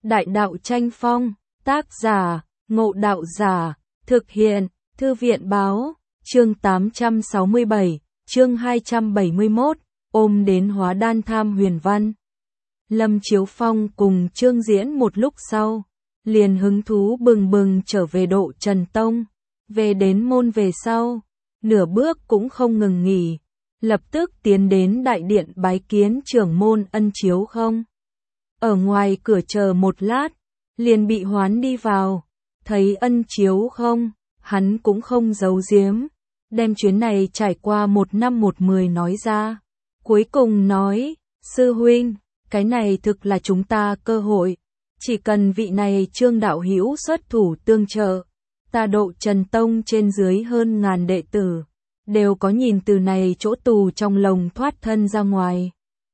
Đại đạo tranh phong, tác giả, Ngộ Đạo Giả, thực hiện, Thư viện báo, chương 867, chương 271, ôm đến hóa đan tham huyền văn. Lâm Chiếu Phong cùng Trương Diễn một lúc sau, liền hứng thú bừng bừng trở về Độ Trần Tông, về đến môn về sau, nửa bước cũng không ngừng nghỉ, lập tức tiến đến đại điện bái kiến trưởng môn Ân Chiếu Không. Ở ngoài cửa chờ một lát, liền bị hoán đi vào, thấy Ân Chiếu Không, hắn cũng không giấu giếm, đem chuyến này trải qua 1 năm 1 10 nói ra. Cuối cùng nói, sư huynh, cái này thực là chúng ta cơ hội, chỉ cần vị này Trương đạo hữu xuất thủ tương trợ, ta Độ Trần Tông trên dưới hơn ngàn đệ tử, đều có nhìn từ này chỗ tù trong lồng thoát thân ra ngoài.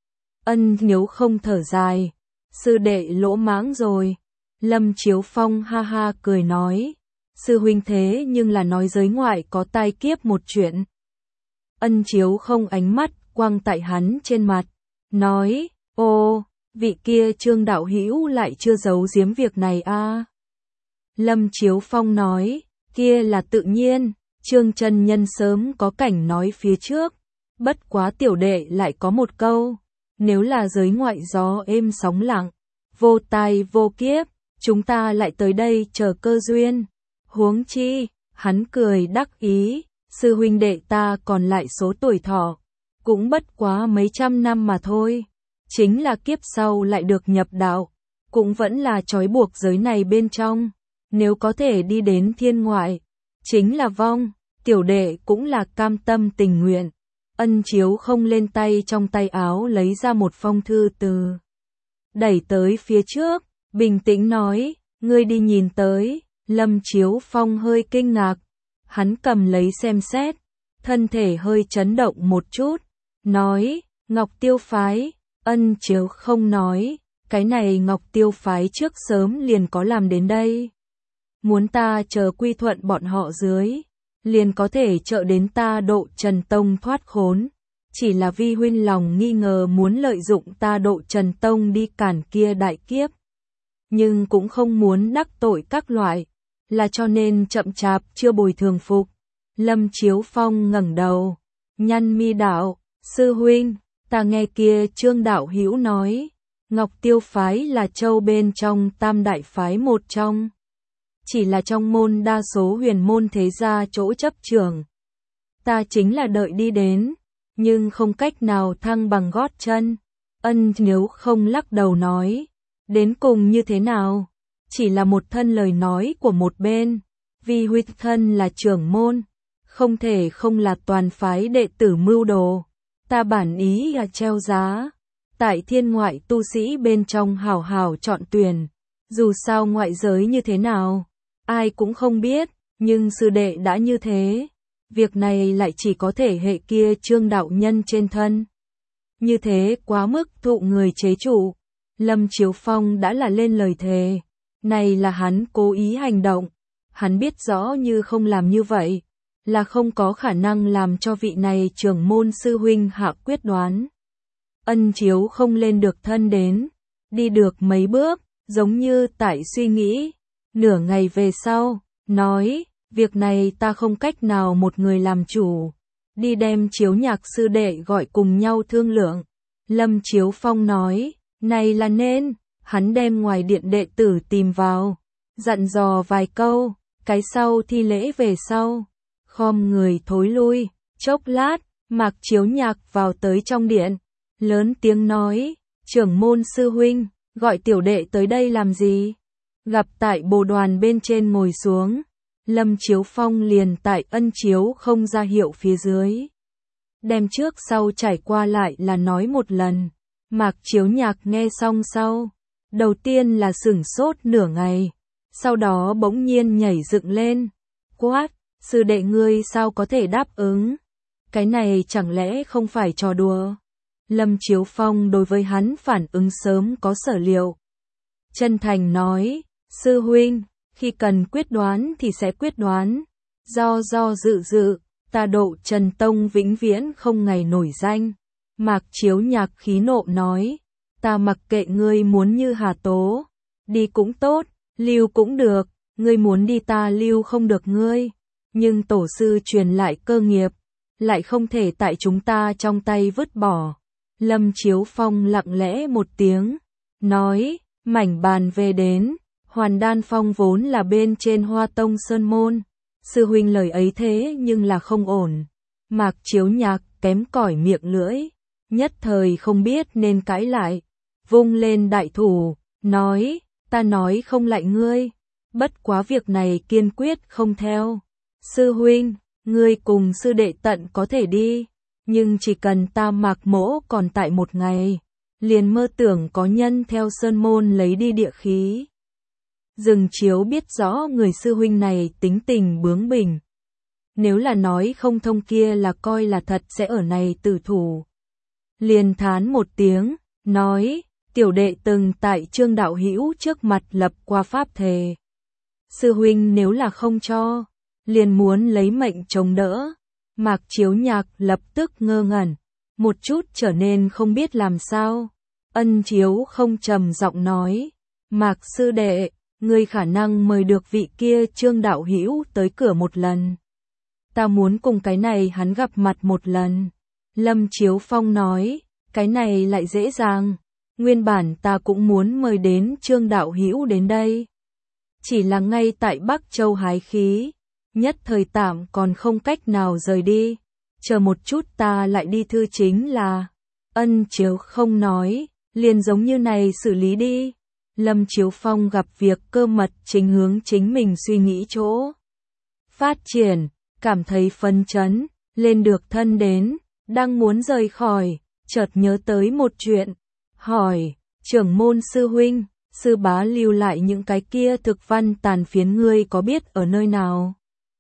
Ân Chiếu Không thở dài, sư đệ lỗ mãng rồi. Lâm Chiếu Phong ha ha cười nói, sư huynh thế nhưng là nói giới ngoại có tai kiếp một chuyện. Ân Chiếu Không ánh mắt quang tại hắn trên mặt, nói, ô, vị kia Trương đạo hữu lại chưa giấu giếm việc này a. Lâm Chiếu Phong nói, kia là tự nhiên, Trương chân nhân sớm có cảnh nói phía trước, bất quá tiểu đệ lại có một câu, nếu là giới ngoại gió êm sóng lặng, vô tai vô kiếp, chúng ta lại tới đây chờ cơ duyên. Huống chi, hắn cười đắc ý, sư huynh đệ ta còn lại số tuổi thọ, cũng bất quá mấy trăm năm mà thôi, chính là kiếp sau lại được nhập đạo, cũng vẫn là trói buộc giới này bên trong, nếu có thể đi đến thiên ngoại, chính là vong, tiểu đệ cũng là cam tâm tình nguyện. Ân Chiếu Không lên tay trong tay áo lấy ra một phong thư từ, đẩy tới phía trước, bình tĩnh nói, ngươi đi nhìn tới. Lâm Chiếu Phong hơi kinh ngạc, hắn cầm lấy xem xét, thân thể hơi chấn động một chút, nói, Ngọc Tiêu Phái. Ân Chiếu Không nói, cái này Ngọc Tiêu Phái trước sớm liền có làm đến đây, muốn ta chờ quy thuận bọn họ dưới, liền có thể trợ đến ta Độ Trần Tông thoát khốn, chỉ là vi huynh lòng nghi ngờ muốn lợi dụng ta Độ Trần Tông đi cản kia đại kiếp, nhưng cũng không muốn đắc tội các loại, là cho nên chậm chạp chưa bồi thường phục. Lâm Chiếu Phong ngẩng đầu, nhăn mi đạo, sư huynh, ta nghe kia Trương đạo hữu nói, Ngọc Tiêu Phái là châu bên trong tam đại phái một trong, chỉ là trong môn đa số huyền môn thế gia chỗ chấp trưởng. Ta chính là đợi đi đến, nhưng không cách nào thăng bằng gót chân. Ân Chiếu Không lắc đầu nói, đến cùng như thế nào? Chỉ là một thân lời nói của một bên, vì huynh thân là trưởng môn, không thể không là toàn phái đệ tử mưu đồ. Ta bản ý là treo giá, tại thiên ngoại tu sĩ bên trong hảo hảo chọn tuyển, dù sao ngoại giới như thế nào, ai cũng không biết, nhưng sư đệ đã như thế, việc này lại chỉ có thể hệ kia Trương đạo nhân trên thân. Như thế quá mức thụ người chế trụ. Lâm Chiếu Phong đã là lên lời thề, này là hắn cố ý hành động, hắn biết rõ như không làm như vậy, là không có khả năng làm cho vị này trưởng môn sư huynh hạ quyết đoán. Ân Chiếu Không lên được thân đến, đi được mấy bước, giống như tại suy nghĩ, nửa ngày về sau, nói, việc này ta không cách nào một người làm chủ, đi đem Chiếu Nhạc sư đệ gọi cùng nhau thương lượng. Lâm Chiếu Phong nói, này là nên, hắn đem ngoài điện đệ tử tìm vào, dặn dò vài câu, cái sau thi lễ về sau, khom người thối lui, chốc lát, Mạc Chiếu Nhạc vào tới trong điện, lớn tiếng nói, trưởng môn sư huynh, gọi tiểu đệ tới đây làm gì? Gặp tại bồ đoàn bên trên ngồi xuống, Lâm Chiếu Phong liền tại Ân Chiếu Không ra hiệu phía dưới, đem trước sau trải qua lại là nói một lần. Mạc Chiếu Nhạc nghe xong sau, đầu tiên là sửng sốt nửa ngày, sau đó bỗng nhiên nhảy dựng lên, quát, sư đệ ngươi sao có thể đáp ứng, cái này chẳng lẽ không phải trò đùa. Lâm Chiếu Phong đối với hắn phản ứng sớm có sở liệu, chân thành nói, sư huynh, khi cần quyết đoán thì sẽ quyết đoán, do dự, ta Độ Trần Tông vĩnh viễn không ngày nổi danh. Mạc Chiếu Nhạc khí nộ nói, ta mặc kệ ngươi muốn như Hà Tố, đi cũng tốt, lưu cũng được, ngươi muốn đi ta lưu không được ngươi, nhưng tổ sư truyền lại cơ nghiệp, lại không thể tại chúng ta trong tay vứt bỏ. Lâm Chiếu Phong lặng lẽ một tiếng, nói, mảnh bàn về đến, Hoàn Đan Phong vốn là bên trên Hoa Tông Sơn Môn, sư huynh lời ấy thế nhưng là không ổn. Mạc Chiếu Nhạc kém cỏi miệng lưỡi, nhất thời không biết nên cãi lại, vung lên đại thủ, nói, ta nói không lại ngươi, bất quá việc này kiên quyết không theo. Sư huynh, ngươi cùng sư đệ tận có thể đi, nhưng chỉ cần ta Mạc Mỗ còn tại một ngày, liền mơ tưởng có nhân theo Sơn Môn lấy đi địa khí. Dừng Chiếu biết rõ người sư huynh này tính tình bướng bỉnh. Nếu là nói không thông kia là coi là thật sẽ ở này tử thủ. Liền thán một tiếng, nói, tiểu đệ từng tại Trương đạo hữu trước mặt lập qua pháp thề. Sư huynh nếu là không cho, liền muốn lấy mệnh chống đỡ. Mạc Chiếu Nhạc lập tức ngơ ngẩn, một chút trở nên không biết làm sao. Ân Chiếu không trầm giọng nói, Mạc sư đệ, ngươi khả năng mời được vị kia Trương đạo hữu tới cửa một lần. Ta muốn cùng cái này hắn gặp mặt một lần. Lâm Chiếu Phong nói, cái này lại dễ dàng. Nguyên bản ta cũng muốn mời đến Trương đạo hữu đến đây. Chỉ là ngay tại Bắc Châu hái khí, nhất thời tạm còn không cách nào rời đi. Chờ một chút ta lại đi thư chính là. Ân Chiếu không nói, liền giống như này xử lý đi. Lâm Chiếu Phong gặp việc cơ mật chính hướng chính mình suy nghĩ chỗ phát triển, cảm thấy phấn chấn, lên được thân đến, đang muốn rời khỏi, chợt nhớ tới một chuyện, hỏi, trưởng môn sư huynh, sư bá lưu lại những cái kia thực văn tàn phiến ngươi có biết ở nơi nào?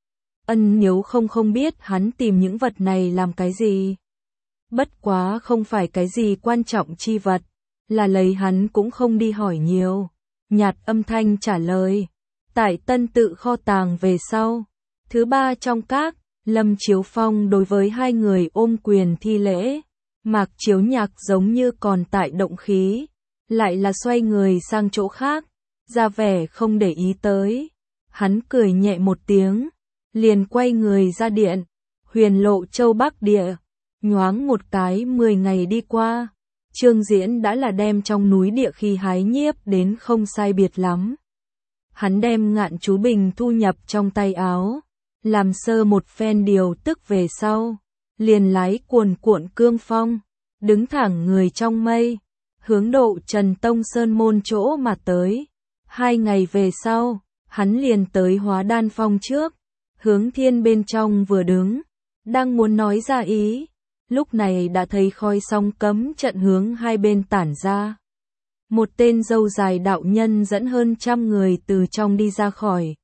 Ân Nếu không biết hắn tìm những vật này làm cái gì. Bất quá không phải cái gì quan trọng chi vật, là lấy hắn cũng không đi hỏi nhiều. Nhạt âm thanh trả lời, tại Tân Tự kho tàng về sau. Thứ ba trong các, Lâm Chiếu Phong đối với hai người ôm quyền thi lễ. Mạc Chiếu Nhạc giống như còn tại động khí, lại là xoay người sang chỗ khác, ra vẻ không để ý tới. Hắn cười nhẹ một tiếng, liền quay người ra điện. Huyền Lộ Châu Bắc địa, nhoáng một cái 10 ngày đi qua, Trương Diễn đã là đem trong núi địa khí hái nhiếp đến không sai biệt lắm. Hắn đem Ngạn Chú Bình thu nhập trong tay áo, làm sơ một phen điều tức về sau, liền lái cuồn cuộn cương phong, đứng thẳng người trong mây, hướng độ Trần Tông Sơn Môn chỗ mà tới. 2 ngày về sau, hắn liền tới Hóa Đan Phong trước, hướng thiên bên trong vừa đứng, đang muốn nói ra ý, lúc này đã thấy khói sóng cấm trận hướng hai bên tản ra. Một tên râu dài đạo nhân dẫn hơn 100 người từ trong đi ra khỏi.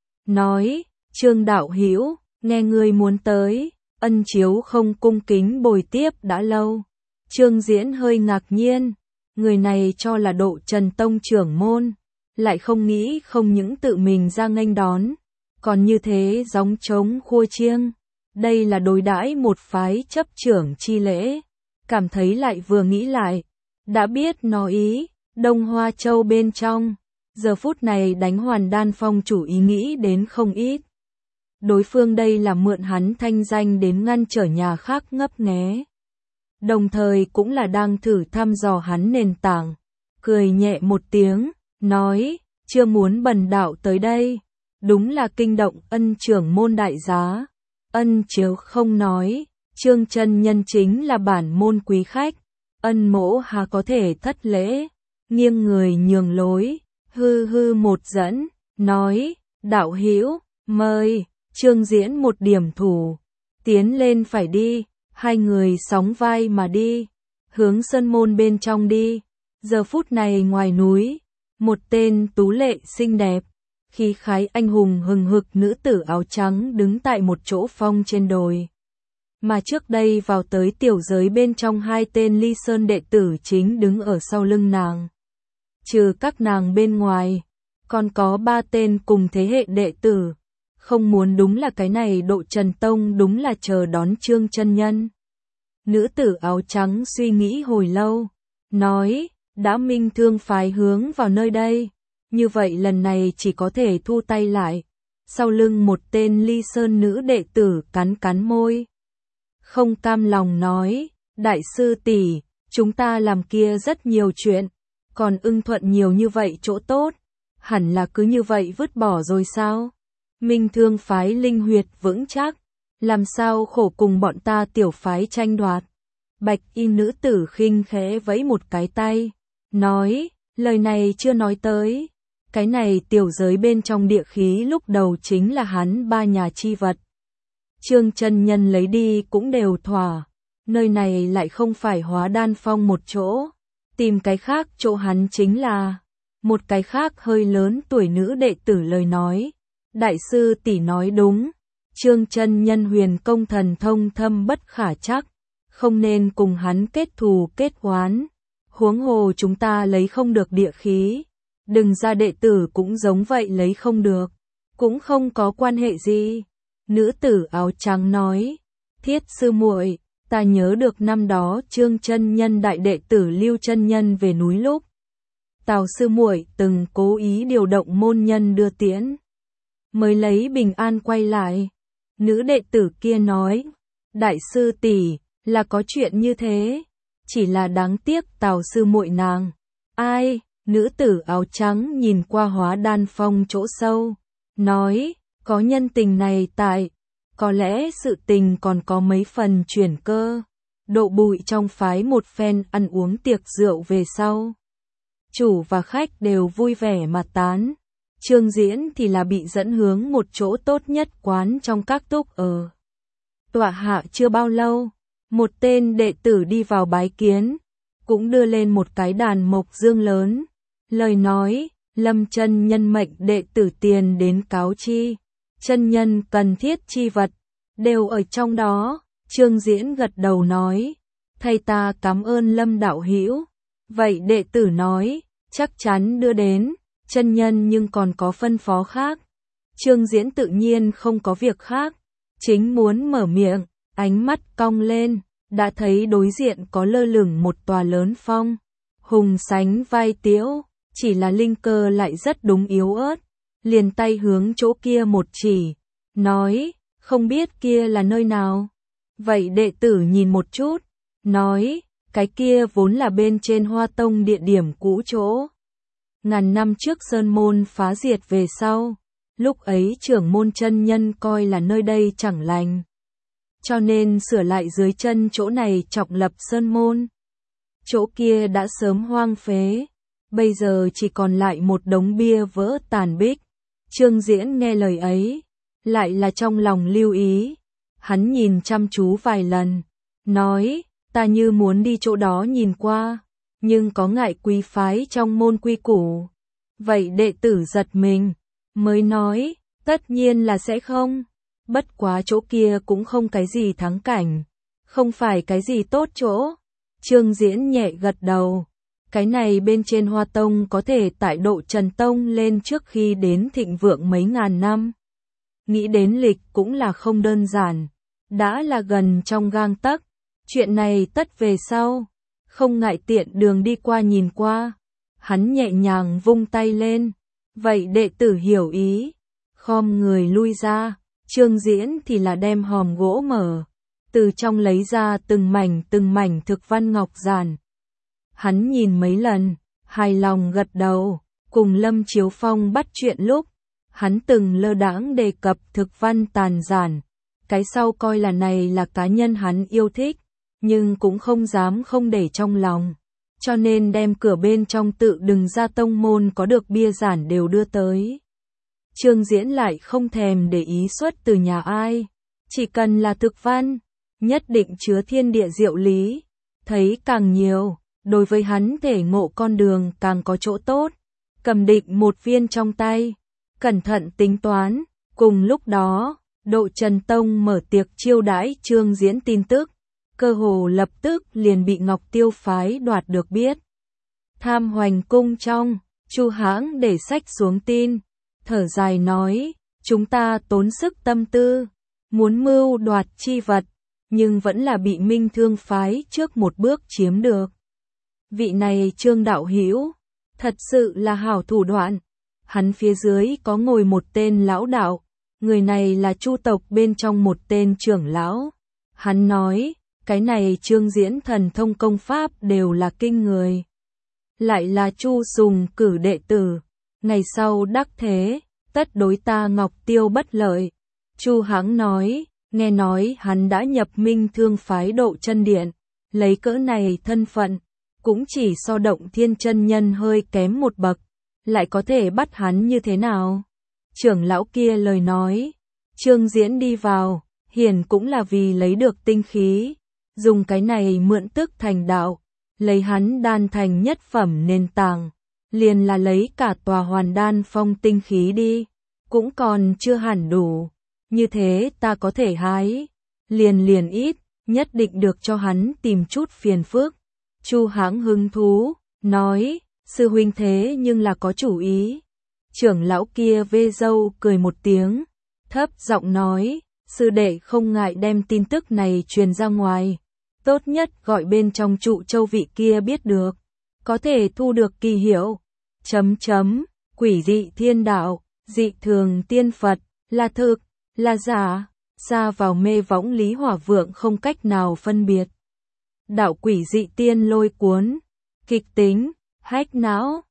Nói, Trương đạo hữu, nghe ngươi muốn tới, Ân Chiếu không cung kính bồi tiếp đã lâu. Trương Diễn hơi ngạc nhiên, người này cho là độ Trần Tông trưởng môn, lại không nghĩ không những tự mình ra nghênh đón, còn như thế gióng trống khua chiêng. Đây là đối đãi một phái chấp trưởng chi lễ, cảm thấy lại vừa nghĩ lại, đã biết nó ý, Đông Hoa Châu bên trong, giờ phút này đánh Hoàn Đan Phong chủ ý nghĩ đến không ít. Đối phương đây là mượn hắn thanh danh đến ngăn trở nhà khác ngấp nghé, đồng thời cũng là đang thử thăm dò hắn nền tảng. Cười nhẹ một tiếng, nói, chưa muốn bần đạo tới đây, đúng là kinh động Ân trưởng môn đại giá. Ân Chiếu không nói, Trương chân nhân chính là bản môn quý khách, Ân mỗ hà có thể thất lễ. Nghiêng người nhường lối, hư hư một dẫn, nói, đạo hữu, mời. Trương Diễn một điểm thủ, tiến lên phải đi, hai người sóng vai mà đi, hướng Sơn Môn bên trong đi. Giờ phút này ngoài núi, một tên tú lệ xinh đẹp, khí khái anh hùng hừng hực nữ tử áo trắng đứng tại một chỗ phong trên đồi. Mà trước đây vào tới tiểu giới bên trong hai tên Ly Sơn đệ tử chính đứng ở sau lưng nàng. Trừ các nàng bên ngoài, còn có 3 tên cùng thế hệ đệ tử. Không muốn đúng là cái này độ Trần Tông đúng là chờ đón Trương chân nhân. Nữ tử áo trắng suy nghĩ hồi lâu, nói, đã minh thương phái hướng vào nơi đây, như vậy lần này chỉ có thể thu tay lại. Sau lưng một tên Ly Sơn nữ đệ tử cắn cắn môi. Không cam lòng nói, đại sư tỷ, chúng ta làm kia rất nhiều chuyện, còn ưng thuận nhiều như vậy chỗ tốt, hẳn là cứ như vậy vứt bỏ rồi sao? Minh Thương phái linh huyệt vững chắc, làm sao khổ cùng bọn ta tiểu phái tranh đoạt. Bạch y nữ tử khinh khẽ vẫy một cái tay, nói, lời này chưa nói tới. Cái này tiểu giới bên trong địa khí lúc đầu chính là hắn ba nhà chi vật. Trương chân nhân lấy đi cũng đều thỏa, nơi này lại không phải Hóa Đan Phong một chỗ, tìm cái khác chỗ hắn chính là. Một cái khác hơi lớn tuổi nữ đệ tử lời nói, đại sư tỷ nói đúng, Trương chân nhân huyền công thần thông thâm bất khả trắc, không nên cùng hắn kết thù kết oán, huống hồ chúng ta lấy không được địa khí, đừng ra đệ tử cũng giống vậy lấy không được, cũng không có quan hệ gì. Nữ tử áo trắng nói, Thiết sư muội, ta nhớ được năm đó Trương chân nhân đại đệ tử Lưu chân nhân về núi lúc, Tào sư muội từng cố ý điều động môn nhân đưa tiễn, mới lấy bình an quay lại. Nữ đệ tử kia nói, đại sư tỷ, là có chuyện như thế, chỉ là đáng tiếc Tào sư muội nàng. Ai? Nữ tử áo trắng nhìn qua Hóa Đan Phong chỗ sâu, nói, có nhân tình này tại, có lẽ sự tình còn có mấy phần chuyển cơ. Độ bụi trong phái một phen ăn uống tiệc rượu về sau, chủ và khách đều vui vẻ mà tán. Trương Diễn thì là bị dẫn hướng một chỗ tốt nhất quán trong các túc ở. Tọa hạ chưa bao lâu, một tên đệ tử đi vào bái kiến, cũng đưa lên một cái đàn mộc dương lớn. Lời nói, Lâm chân nhân mệnh đệ tử tiền đến cáo chi, chân nhân cần thiết chi vật, đều ở trong đó. Trương Diễn gật đầu nói, thầy ta cảm ơn Lâm đạo hữu. Vậy đệ tử nói, chắc chắn đưa đến, chân nhân nhưng còn có phân phó khác. Trương Diễn tự nhiên không có việc khác, chính muốn mở miệng, ánh mắt cong lên, đã thấy đối diện có lơ lửng một tòa lớn phong, hùng sánh vai tiễu, chỉ là linh cơ lại rất đúng yếu ớt, liền tay hướng chỗ kia một chỉ, nói, không biết kia là nơi nào. Vậy đệ tử nhìn một chút, nói, cái kia vốn là bên trên Hoa Tông địa điểm cũ chỗ. Ngàn năm trước sơn môn phá diệt về sau, lúc ấy trưởng môn chân nhân coi là nơi đây chẳng lành, cho nên sửa lại dưới chân chỗ này trọng lập sơn môn. Chỗ kia đã sớm hoang phế, bây giờ chỉ còn lại một đống bia vỡ tàn bích. Trương Diễn nghe lời ấy, lại là trong lòng lưu ý, hắn nhìn chăm chú vài lần, nói, ta như muốn đi chỗ đó nhìn qua, nhưng có ngại quý phái trong môn quy củ. Vậy đệ tử giật mình, mới nói, tất nhiên là sẽ không, bất quá chỗ kia cũng không cái gì thắng cảnh, không phải cái gì tốt chỗ. Trương Diễn nhẹ gật đầu, cái này bên trên Hoa Tông có thể tại độ Trần Tông lên trước khi đến thịnh vượng mấy ngàn năm. Nghĩ đến lịch cũng là không đơn giản, đã là gần trong gang tấc, chuyện này tất về sau, không ngại tiện đường đi qua nhìn qua. Hắn nhẹ nhàng vung tay lên, vậy đệ tử hiểu ý, khom người lui ra. Trương Diễn thì là đem hòm gỗ mở, từ trong lấy ra từng mảnh thực văn ngọc giản. Hắn nhìn mấy lần, hài lòng gật đầu, cùng Lâm Chiếu Phong bắt chuyện lúc, hắn từng lơ đãng đề cập thực văn tàn giản, cái sau coi là này là cá nhân hắn yêu thích, nhưng cũng không dám không để trong lòng, cho nên đem cửa bên trong tự đừng ra tông môn có được bia giản đều đưa tới. Trương Diễn lại không thèm để ý xuất từ nhà ai, chỉ cần là thực văn, nhất định chứa thiên địa diệu lý, thấy càng nhiều, đối với hắn thể ngộ con đường càng có chỗ tốt. Cầm định một viên trong tay, cẩn thận tính toán, cùng lúc đó, Độ Trần Tông mở tiệc chiêu đãi Trương Diễn tin tức, cơ hồ lập tức liền bị Ngọc Tiêu phái đoạt được biết. Tham Hoành cung trong, Chu Hãng để sách xuống tin, thở dài nói, chúng ta tốn sức tâm tư, muốn mưu đoạt chi vật, nhưng vẫn là bị Minh Thương phái trước một bước chiếm được. Vị này Trương đạo hữu, thật sự là hảo thủ đoạn, hắn phía dưới có ngồi một tên lão đạo, người này là Chu tộc bên trong một tên trưởng lão. Hắn nói, cái này Trương Diễn thần thông công pháp đều là kinh người. Lại là Chu Sùng cử đệ tử, ngày sau đắc thế, tất đối ta Ngọc Tiêu bất lợi. Chu Hãng nói, nghe nói hắn đã nhập Minh Thương phái Độ Chân Điện, lấy cỡ này thân phận, cũng chỉ so Động Thiên chân nhân hơi kém một bậc, lại có thể bắt hắn như thế nào? Trưởng lão kia lời nói, Trương Diễn đi vào, hiển cũng là vì lấy được tinh khí, dùng cái này mượn tức thành đạo, lấy hắn đan thành nhất phẩm nền tảng, liền là lấy cả tòa Hoàn Đan Phong tinh khí đi, cũng còn chưa hẳn đủ, như thế ta có thể hái, liền ít, nhất định được cho hắn tìm chút phiền phức. Chu Hãng hứng thú, nói, sư huynh thế nhưng là có chủ ý. Trưởng lão kia vê râu cười một tiếng, thấp giọng nói, sư đệ không ngại đem tin tức này truyền ra ngoài, tốt nhất gọi bên trong trụ châu vị kia biết được, có thể thu được kỳ hiệu. Quỷ dị thiên đạo, dị thường tiên Phật, là thực, là giả, xa vào mê võng Lý Hỏa Vượng không cách nào phân biệt. Đạo quỷ dị tiên lôi cuốn, kịch tính, hách não,